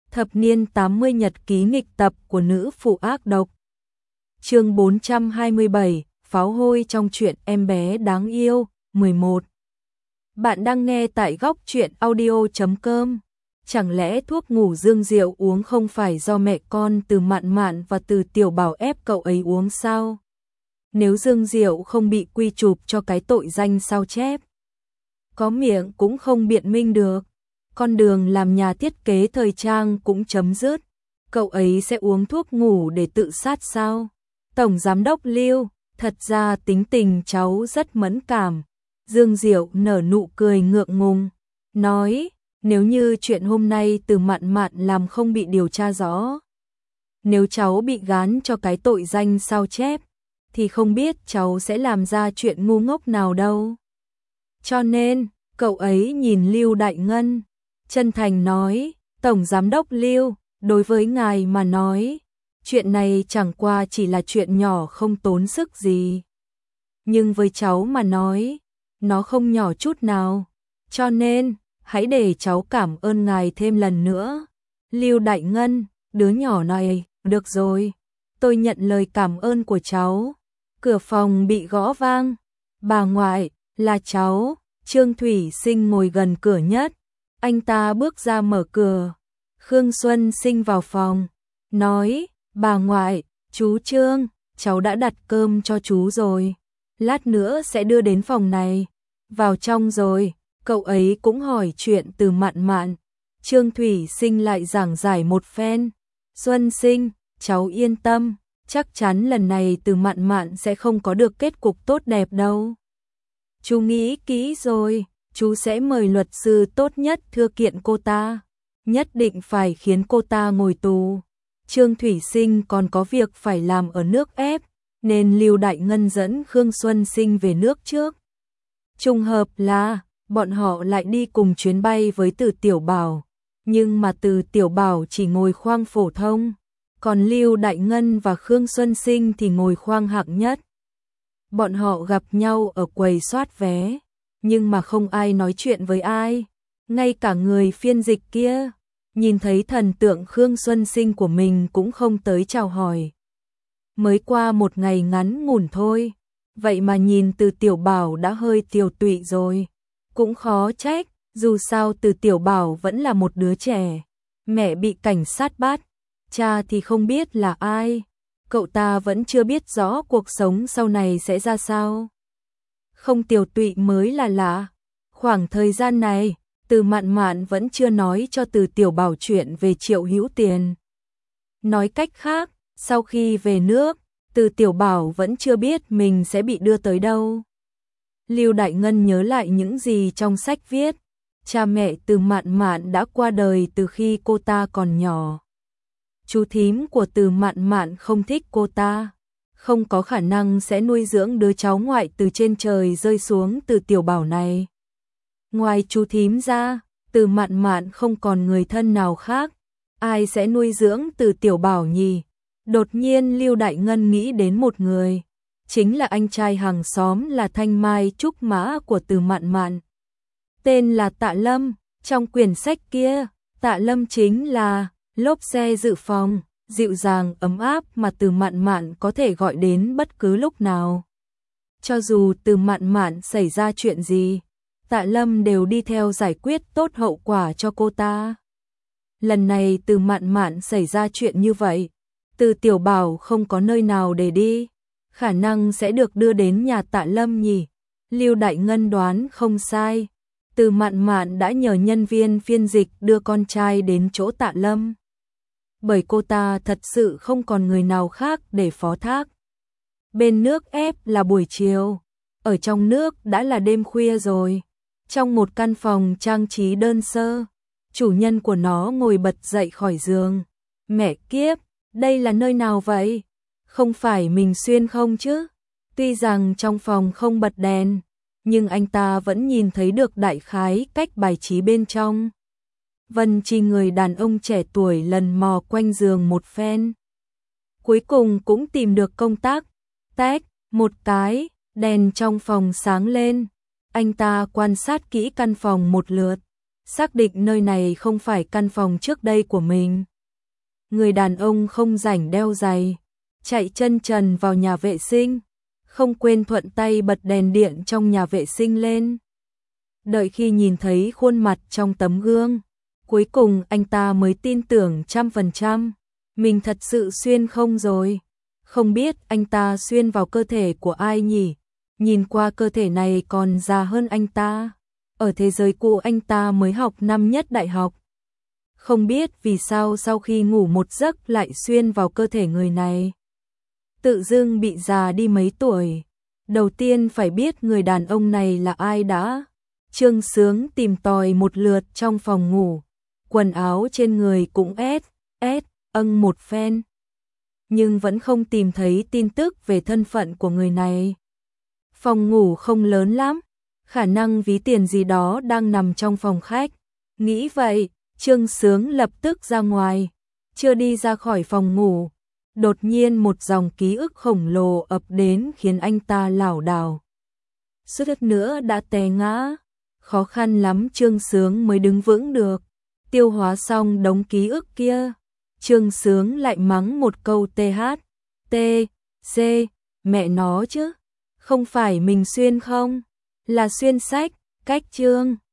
Thập niên 80 nhật ký nghịch tập của nữ phụ ác độc. Chương 427, pháo hôi trong chuyện em bé đáng yêu, 11. Bạn đang nghe tại góc truyện audio.com. Chẳng lẽ thuốc ngủ dương rượu uống không phải do mẹ con Từ Mạn Mạn và Từ Tiểu Bảo ép cậu ấy uống sao? Nếu dương rượu không bị quy chụp cho cái tội danh sao chép, có miệng cũng không biện minh được. Con đường làm nhà thiết kế thời trang cũng chấm dứt. Cậu ấy sẽ uống thuốc ngủ để tự sát sao? Tổng giám đốc Lưu, thật ra tính tình cháu rất mẫn cảm. Dương Diệu nở nụ cười ngượng ngùng, nói, nếu như chuyện hôm nay Từ Mạn Mạn làm không bị điều tra rõ, nếu cháu bị gán cho cái tội danh sao chép, thì không biết cháu sẽ làm ra chuyện ngu ngốc nào đâu. Cho nên, cậu ấy nhìn Lưu Đại Ngân, chân thành nói, Tổng Giám đốc Lưu, đối với ngài mà nói, chuyện này chẳng qua chỉ là chuyện nhỏ không tốn sức gì. Nhưng với cháu mà nói, nó không nhỏ chút nào, cho nên, hãy để cháu cảm ơn ngài thêm lần nữa. Lưu Đại Ngân, đứa nhỏ này, được rồi, tôi nhận lời cảm ơn của cháu. Cửa phòng bị gõ vang, bà ngoại, là cháu. Trương Thủy Sinh ngồi gần cửa nhất, anh ta bước ra mở cửa. Khương Xuân Sinh vào phòng, nói, bà ngoại, chú Trương, cháu đã đặt cơm cho chú rồi, lát nữa sẽ đưa đến phòng này. Vào trong rồi, cậu ấy cũng hỏi chuyện Từ Mạn Mạn. Trương Thủy Sinh lại giảng giải một phen. Xuân Sinh, cháu yên tâm, chắc chắn lần này Từ Mạn Mạn sẽ không có được kết cục tốt đẹp đâu. Chú nghĩ kỹ rồi, chú sẽ mời luật sư tốt nhất thưa kiện cô ta, nhất định phải khiến cô ta ngồi tù. Trương Thủy Sinh còn có việc phải làm ở nước ép, nên Lưu Đại Ngân dẫn Khương Xuân Sinh về nước trước. Trùng hợp là, bọn họ lại đi cùng chuyến bay với Từ Tiểu Bảo, nhưng mà Từ Tiểu Bảo chỉ ngồi khoang phổ thông, còn Lưu Đại Ngân và Khương Xuân Sinh thì ngồi khoang hạng nhất. Bọn họ gặp nhau ở quầy soát vé, nhưng mà không ai nói chuyện với ai, ngay cả người phiên dịch kia, nhìn thấy thần tượng Khương Xuân Sinh của mình cũng không tới chào hỏi. Mới qua một ngày ngắn ngủn thôi, vậy mà nhìn Từ Tiểu Bảo đã hơi tiều tụy rồi, cũng khó trách, dù sao Từ Tiểu Bảo vẫn là một đứa trẻ, mẹ bị cảnh sát bắt, cha thì không biết là ai. Cậu ta vẫn chưa biết rõ cuộc sống sau này sẽ ra sao. Không tiều tụy mới là lạ. Khoảng thời gian này, Từ Mạn Mạn vẫn chưa nói cho Từ Tiểu Bảo chuyện về Triệu Hữu Tiền. Nói cách khác, sau khi về nước, Từ Tiểu Bảo vẫn chưa biết mình sẽ bị đưa tới đâu. Lưu Đại Ngân nhớ lại những gì trong sách viết. Cha mẹ Từ Mạn Mạn đã qua đời từ khi cô ta còn nhỏ. Chú thím của Từ Mạn Mạn không thích cô ta, không có khả năng sẽ nuôi dưỡng đứa cháu ngoại từ trên trời rơi xuống Từ Tiểu Bảo này. Ngoài chú thím ra, Từ Mạn Mạn không còn người thân nào khác, ai sẽ nuôi dưỡng Từ Tiểu Bảo nhỉ? Đột nhiên Lưu Đại Ngân nghĩ đến một người, chính là anh trai hàng xóm là Thanh Mai Trúc Mã của Từ Mạn Mạn. Tên là Tạ Lâm, trong quyển sách kia, Tạ Lâm chính là lốp xe dự phòng, dịu dàng ấm áp mà Từ Mạn Mạn có thể gọi đến bất cứ lúc nào. Cho dù Từ Mạn Mạn xảy ra chuyện gì, Tạ Lâm đều đi theo giải quyết tốt hậu quả cho cô ta. Lần này Từ Mạn Mạn xảy ra chuyện như vậy, Từ Tiểu Bảo không có nơi nào để đi, khả năng sẽ được đưa đến nhà Tạ Lâm nhỉ? Lưu Đại Ngân đoán không sai, Từ Mạn Mạn đã nhờ nhân viên phiên dịch đưa con trai đến chỗ Tạ Lâm. Bởi cô ta thật sự không còn người nào khác để phó thác. Bên nước ép là buổi chiều, ở trong nước đã là đêm khuya rồi. Trong một căn phòng trang trí đơn sơ, chủ nhân của nó ngồi bật dậy khỏi giường. Mẹ kiếp, đây là nơi nào vậy? Không phải mình xuyên không chứ? Tuy rằng trong phòng không bật đèn, nhưng anh ta vẫn nhìn thấy được đại khái cách bài trí bên trong. Vân Chi người đàn ông trẻ tuổi lần mò quanh giường một phen. Cuối cùng cũng tìm được công tắc. Tách, một cái, đèn trong phòng sáng lên. Anh ta quan sát kỹ căn phòng một lượt. xác định nơi này không phải căn phòng trước đây của mình. Người đàn ông không rảnh đeo giày, chạy chân trần vào nhà vệ sinh, không quên thuận tay bật đèn điện trong nhà vệ sinh lên. Đợi khi nhìn thấy khuôn mặt trong tấm gương, cuối cùng anh ta mới tin tưởng 100%, mình thật sự xuyên không rồi. Không biết anh ta xuyên vào cơ thể của ai nhỉ? Nhìn qua cơ thể này còn già hơn anh ta. Ở thế giới cũ anh ta mới học năm nhất đại học. Không biết vì sao sau khi ngủ một giấc lại xuyên vào cơ thể người này. Tự dưng bị già đi mấy tuổi. Đầu tiên phải biết người đàn ông này là ai đã. Trương Sướng tìm tòi một lượt trong phòng ngủ. Quần áo trên người cũng âng một phen. Nhưng vẫn không tìm thấy tin tức về thân phận của người này. Phòng ngủ không lớn lắm, khả năng ví tiền gì đó đang nằm trong phòng khách. Nghĩ vậy, Trương Sướng lập tức ra ngoài, chưa đi ra khỏi phòng ngủ. Đột nhiên một dòng ký ức khổng lồ ập đến khiến anh ta lảo đảo. Suýt nữa đã té ngã, khó khăn lắm Trương Sướng mới đứng vững được. Tiêu hóa xong đống ký ức kia, Trương Sướng lại mắng một câu THC, mẹ nó chứ, không phải mình xuyên không, là xuyên sách, cách chương.